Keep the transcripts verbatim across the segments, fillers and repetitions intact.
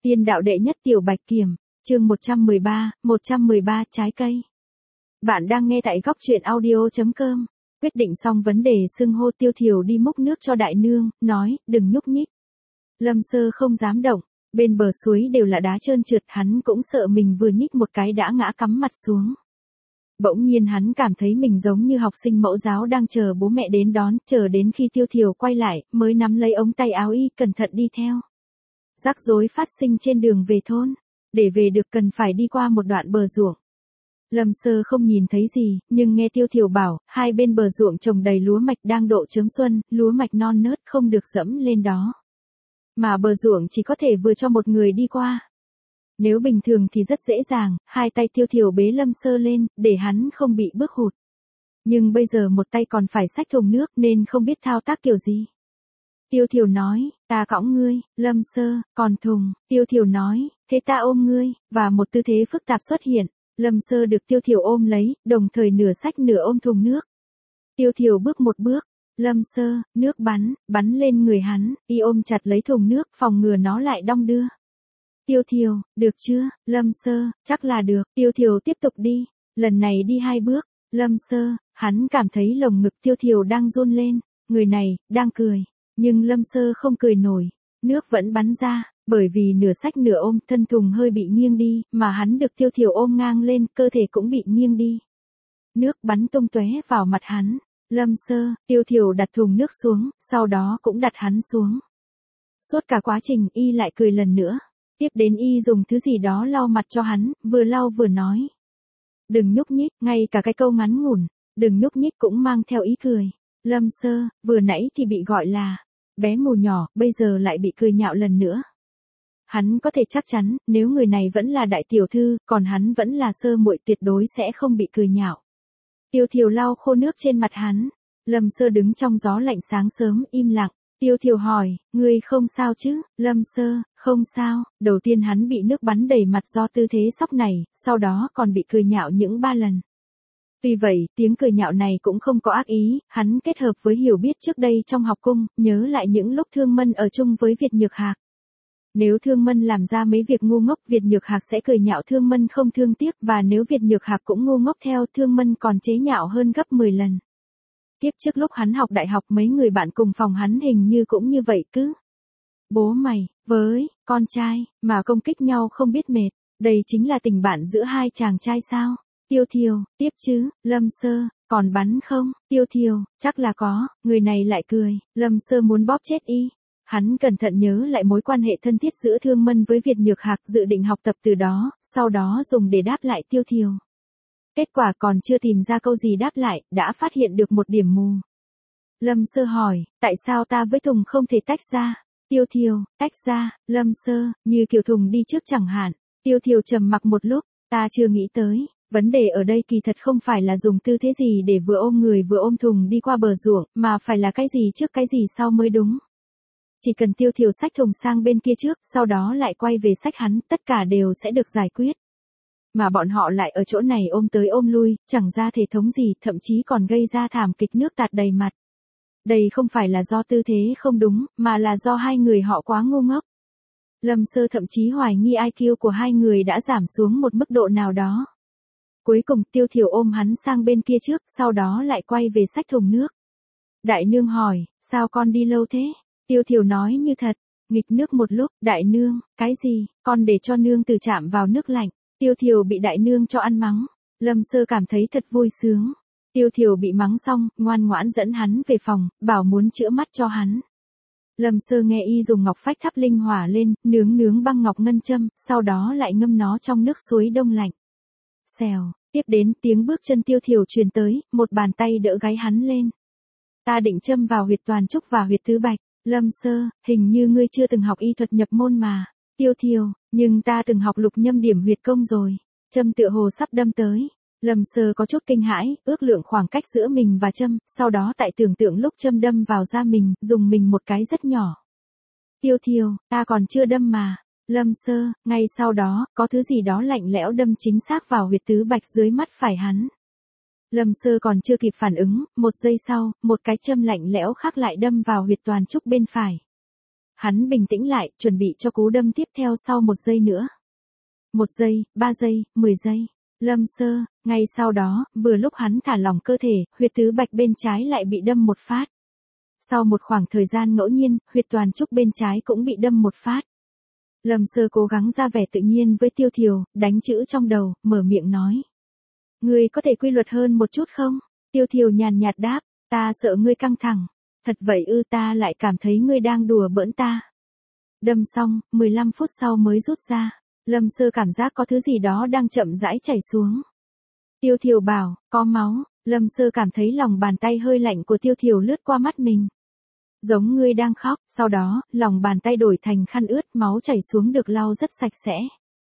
Tiên đạo đệ nhất tiểu bạch kiểm, chương một trăm mười ba, một trăm mười ba trái cây. Bạn đang nghe tại góc truyện audio chấm com. Quyết định xong vấn đề xưng hô, Tiêu Thiều đi múc nước cho đại nương, nói, đừng nhúc nhích. Lâm Sơ không dám động, bên bờ suối đều là đá trơn trượt, hắn cũng sợ mình vừa nhích một cái đã ngã cắm mặt xuống. Bỗng nhiên hắn cảm thấy mình giống như học sinh mẫu giáo đang chờ bố mẹ đến đón, chờ đến khi Tiêu Thiều quay lại, mới nắm lấy ống tay áo y, cẩn thận đi theo. Rắc rối phát sinh trên đường về thôn, để về được cần phải đi qua một đoạn bờ ruộng. Lâm Sơ không nhìn thấy gì, nhưng nghe Tiêu Thiều bảo, hai bên bờ ruộng trồng đầy lúa mạch đang độ chớm xuân, lúa mạch non nớt không được dẫm lên đó. Mà bờ ruộng chỉ có thể vừa cho một người đi qua. Nếu bình thường thì rất dễ dàng, hai tay Tiêu Thiều bế Lâm Sơ lên, để hắn không bị bước hụt. Nhưng bây giờ một tay còn phải xách thùng nước nên không biết thao tác kiểu gì. Tiêu Thiều nói, ta cõng ngươi, Lâm Sơ, còn thùng, Tiêu Thiều nói, thế ta ôm ngươi, và một tư thế phức tạp xuất hiện. Lâm Sơ được Tiêu Thiều ôm lấy, đồng thời nửa xách nửa ôm thùng nước. Tiêu Thiều bước một bước, Lâm Sơ, nước bắn, bắn lên người hắn, y ôm chặt lấy thùng nước, phòng ngừa nó lại đong đưa. Tiêu Thiều, được chưa, Lâm Sơ, chắc là được, Tiêu Thiều tiếp tục đi, lần này đi hai bước, Lâm Sơ, hắn cảm thấy lồng ngực Tiêu Thiều đang run lên, người này, đang cười, nhưng Lâm Sơ không cười nổi, nước vẫn bắn ra, bởi vì nửa xách nửa ôm, thân thùng hơi bị nghiêng đi, mà hắn được Tiêu Thiều ôm ngang lên, cơ thể cũng bị nghiêng đi. Nước bắn tung tóe vào mặt hắn, Lâm Sơ, Tiêu Thiều đặt thùng nước xuống, sau đó cũng đặt hắn xuống. Suốt cả quá trình y lại cười lần nữa. Tiếp đến y dùng thứ gì đó lau mặt cho hắn, vừa lau vừa nói. Đừng nhúc nhích, ngay cả cái câu ngắn ngủn, đừng nhúc nhích cũng mang theo ý cười. Lâm Sơ, vừa nãy thì bị gọi là bé mù nhỏ, bây giờ lại bị cười nhạo lần nữa. Hắn có thể chắc chắn, nếu người này vẫn là đại tiểu thư, còn hắn vẫn là sơ muội, tuyệt đối sẽ không bị cười nhạo. Tiêu Thiều lau khô nước trên mặt hắn. Lâm Sơ đứng trong gió lạnh sáng sớm, im lặng. Tiêu Thiều hỏi, ngươi không sao chứ, Lâm Sơ, không sao, đầu tiên hắn bị nước bắn đầy mặt do tư thế sóc này, sau đó còn bị cười nhạo những ba lần. Tuy vậy, tiếng cười nhạo này cũng không có ác ý, hắn kết hợp với hiểu biết trước đây trong học cung, nhớ lại những lúc Thương Mân ở chung với Việt Nhược Hạc. Nếu Thương Mân làm ra mấy việc ngu ngốc, Việt Nhược Hạc sẽ cười nhạo Thương Mân không thương tiếc, và nếu Việt Nhược Hạc cũng ngu ngốc theo, Thương Mân còn chế nhạo hơn gấp mười lần. Tiếp trước lúc hắn học đại học, mấy người bạn cùng phòng hắn hình như cũng như vậy cứ. Bố mày, với, con trai, mà công kích nhau không biết mệt, đây chính là tình bạn giữa hai chàng trai sao? Tiêu Thiều, tiếp chứ, Lâm Sơ, còn bắn không? Tiêu Thiều, chắc là có, người này lại cười, Lâm Sơ muốn bóp chết y. Hắn cẩn thận nhớ lại mối quan hệ thân thiết giữa Thương Mân với Việt Nhược Hạc, dự định học tập từ đó, sau đó dùng để đáp lại Tiêu Thiều. Kết quả còn chưa tìm ra câu gì đáp lại, đã phát hiện được một điểm mù. Lâm Sơ hỏi, tại sao ta với Thùng không thể tách ra? Tiêu Thiều, tách ra, Lâm Sơ, như kiểu Thùng đi trước chẳng hạn. Tiêu Thiều trầm mặc một lúc, ta chưa nghĩ tới, vấn đề ở đây kỳ thật không phải là dùng tư thế gì để vừa ôm người vừa ôm Thùng đi qua bờ ruộng, mà phải là cái gì trước cái gì sau mới đúng. Chỉ cần Tiêu Thiều xách Thùng sang bên kia trước, sau đó lại quay về xách hắn, tất cả đều sẽ được giải quyết. Mà bọn họ lại ở chỗ này ôm tới ôm lui, chẳng ra thể thống gì, thậm chí còn gây ra thảm kịch nước tạt đầy mặt. Đây không phải là do tư thế không đúng, mà là do hai người họ quá ngu ngốc. Lâm Sơ thậm chí hoài nghi i kiu của hai người đã giảm xuống một mức độ nào đó. Cuối cùng Tiêu Thiều ôm hắn sang bên kia trước, sau đó lại quay về xách thùng nước. Đại nương hỏi, sao con đi lâu thế? Tiêu Thiều nói như thật, nghịch nước một lúc, đại nương, cái gì, con để cho nương từ chạm vào nước lạnh. Tiêu Thiều bị đại nương cho ăn mắng, Lâm Sơ cảm thấy thật vui sướng. Tiêu Thiều bị mắng xong, ngoan ngoãn dẫn hắn về phòng, bảo muốn chữa mắt cho hắn. Lâm Sơ nghe y dùng ngọc phách thắp linh hỏa lên, nướng nướng băng ngọc ngân châm, sau đó lại ngâm nó trong nước suối đông lạnh. Xèo, tiếp đến tiếng bước chân Tiêu Thiều truyền tới, một bàn tay đỡ gáy hắn lên. Ta định châm vào huyệt toàn trúc và huyệt tứ bạch. Lâm Sơ, hình như ngươi chưa từng học y thuật nhập môn mà. Tiêu Thiều, nhưng ta từng học lục nhâm điểm huyệt công rồi. Châm tựa hồ sắp đâm tới. Lâm Sơ có chút kinh hãi, ước lượng khoảng cách giữa mình và châm, sau đó tại tưởng tượng lúc châm đâm vào da mình, dùng mình một cái rất nhỏ. Tiêu Thiều, ta còn chưa đâm mà. Lâm Sơ, ngay sau đó, có thứ gì đó lạnh lẽo đâm chính xác vào huyệt tứ bạch dưới mắt phải hắn. Lâm Sơ còn chưa kịp phản ứng, một giây sau, một cái châm lạnh lẽo khác lại đâm vào huyệt toàn trúc bên phải. hắn bình tĩnh lại, chuẩn bị cho cú đâm tiếp theo sau một giây nữa. Một giây, ba giây, mười giây. Lâm Sơ, ngay sau đó, vừa lúc hắn thả lỏng cơ thể, huyệt tứ bạch bên trái lại bị đâm một phát. Sau một khoảng thời gian ngẫu nhiên, huyệt toàn trúc bên trái cũng bị đâm một phát. Lâm Sơ cố gắng ra vẻ tự nhiên với Tiêu Thiều, đánh chữ trong đầu, mở miệng nói. Ngươi có thể quy luật hơn một chút không? Tiêu Thiều nhàn nhạt đáp, ta sợ ngươi căng thẳng. Thật vậy ư, ta lại cảm thấy ngươi đang đùa bỡn ta. Đâm xong, mười lăm phút sau mới rút ra. Lâm Sơ cảm giác có thứ gì đó đang chậm rãi chảy xuống. Tiêu Thiều bảo, có máu. Lâm Sơ cảm thấy lòng bàn tay hơi lạnh của Tiêu Thiều lướt qua mắt mình. Giống ngươi đang khóc, sau đó, lòng bàn tay đổi thành khăn ướt, máu chảy xuống được lau rất sạch sẽ.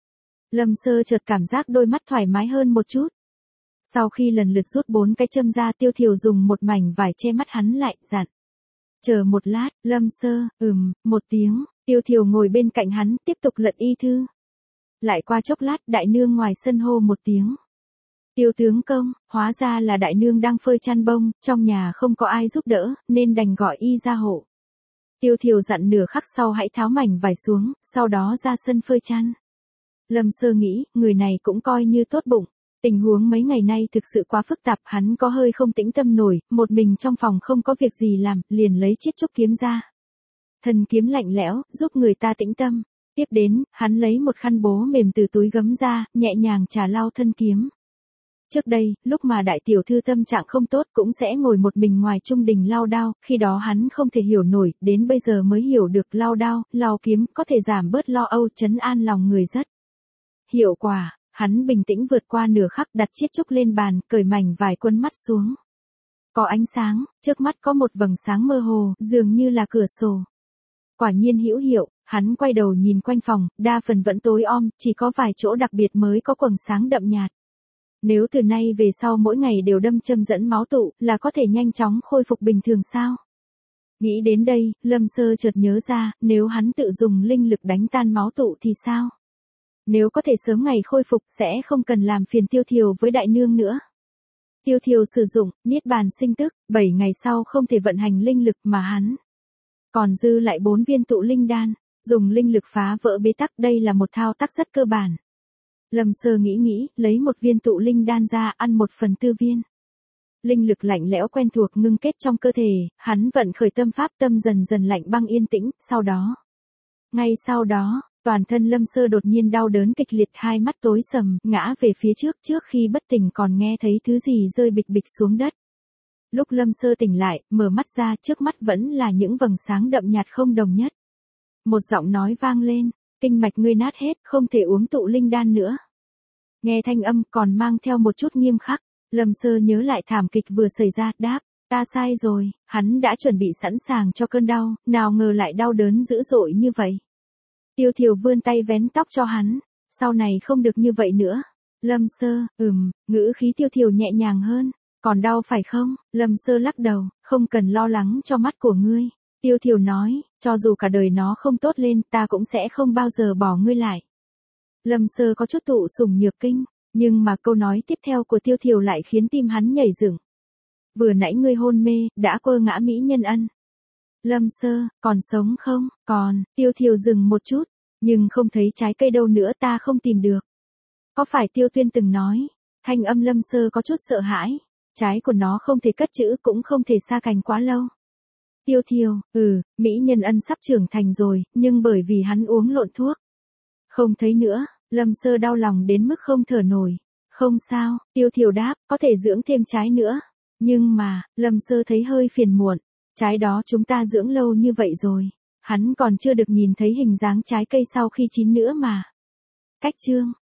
Lâm Sơ chợt cảm giác đôi mắt thoải mái hơn một chút. Sau khi lần lượt rút bốn cái châm ra, Tiêu Thiều dùng một mảnh vải che mắt hắn lại, dặn. Chờ một lát, Lâm Sơ, ừm, một tiếng, Tiêu Thiều ngồi bên cạnh hắn, tiếp tục lật y thư. Lại qua chốc lát, đại nương ngoài sân hô một tiếng. Tiêu tướng công, hóa ra là đại nương đang phơi chăn bông, trong nhà không có ai giúp đỡ, nên đành gọi y ra hộ. Tiêu Thiều dặn nửa khắc sau hãy tháo mảnh vải xuống, sau đó ra sân phơi chăn. Lâm Sơ nghĩ, người này cũng coi như tốt bụng. Tình huống mấy ngày nay thực sự quá phức tạp, hắn có hơi không tĩnh tâm nổi, một mình trong phòng không có việc gì làm, liền lấy chiếc trúc kiếm ra. Thân kiếm lạnh lẽo, giúp người ta tĩnh tâm. Tiếp đến, hắn lấy một khăn bố mềm từ túi gấm ra, nhẹ nhàng chà lau thân kiếm. Trước đây, lúc mà đại tiểu thư tâm trạng không tốt cũng sẽ ngồi một mình ngoài trung đình lau đao, khi đó hắn không thể hiểu nổi, đến bây giờ mới hiểu được lau đao, lau kiếm có thể giảm bớt lo âu, trấn an lòng người rất. Hiệu quả, hắn bình tĩnh vượt qua nửa khắc, đặt chiếc trúc lên bàn, cởi mảnh vải quấn mắt xuống. Có ánh sáng, trước mắt có một vầng sáng mơ hồ, dường như là cửa sổ. Quả nhiên hữu hiệu, hắn quay đầu nhìn quanh phòng, đa phần vẫn tối om, chỉ có vài chỗ đặc biệt mới có quầng sáng đậm nhạt. Nếu từ nay về sau mỗi ngày đều đâm châm dẫn máu tụ, là có thể nhanh chóng khôi phục bình thường sao? Nghĩ đến đây, Lâm Sơ chợt nhớ ra, nếu hắn tự dùng linh lực đánh tan máu tụ thì sao? Nếu có thể sớm ngày khôi phục sẽ không cần làm phiền Tiêu Thiều với đại nương nữa. Tiêu Thiều sử dụng, niết bàn sinh tức, bảy ngày sau không thể vận hành linh lực mà hắn. Còn dư lại bốn viên tụ linh đan, dùng linh lực phá vỡ bế tắc, đây là một thao tác rất cơ bản. Lâm Sơ nghĩ nghĩ, lấy một viên tụ linh đan ra, ăn một phần tư viên. Linh lực lạnh lẽo quen thuộc ngưng kết trong cơ thể, hắn vận khởi tâm pháp, tâm dần dần lạnh băng yên tĩnh, sau đó. Ngay sau đó, toàn thân Lâm Sơ đột nhiên đau đớn kịch liệt, hai mắt tối sầm, ngã về phía trước, trước khi bất tỉnh còn nghe thấy thứ gì rơi bịch bịch xuống đất. Lúc Lâm Sơ tỉnh lại, mở mắt ra, trước mắt vẫn là những vầng sáng đậm nhạt không đồng nhất. Một giọng nói vang lên, kinh mạch ngươi nát hết, không thể uống tụ linh đan nữa. Nghe thanh âm còn mang theo một chút nghiêm khắc, Lâm Sơ nhớ lại thảm kịch vừa xảy ra, đáp, ta sai rồi, hắn đã chuẩn bị sẵn sàng cho cơn đau, nào ngờ lại đau đớn dữ dội như vậy. Tiêu Thiều vươn tay vén tóc cho hắn, sau này không được như vậy nữa. Lâm Sơ, ừm, ngữ khí Tiêu Thiều nhẹ nhàng hơn, còn đau phải không? Lâm Sơ lắc đầu, không cần lo lắng cho mắt của ngươi. Tiêu Thiều nói, cho dù cả đời nó không tốt lên, ta cũng sẽ không bao giờ bỏ ngươi lại. Lâm Sơ có chút tụ sủng nhược kinh, nhưng mà câu nói tiếp theo của Tiêu Thiều lại khiến tim hắn nhảy dựng. Vừa nãy ngươi hôn mê, đã quơ ngã mỹ nhân ân. Lâm Sơ, còn sống không? Còn, Tiêu Thiều dừng một chút, nhưng không thấy trái cây đâu nữa, ta không tìm được. Có phải Tiêu Tuyên từng nói? Thanh âm Lâm Sơ có chút sợ hãi, trái của nó không thể cất trữ cũng không thể sa cành quá lâu. Tiêu Thiều, ừ, mỹ nhân ân sắp trưởng thành rồi, nhưng bởi vì hắn uống lộn thuốc. Không thấy nữa, Lâm Sơ đau lòng đến mức không thở nổi. Không sao, Tiêu Thiều đáp, có thể dưỡng thêm trái nữa. Nhưng mà, Lâm Sơ thấy hơi phiền muộn. Trái đó chúng ta dưỡng lâu như vậy rồi. Hắn còn chưa được nhìn thấy hình dáng trái cây sau khi chín nữa mà. Cách chương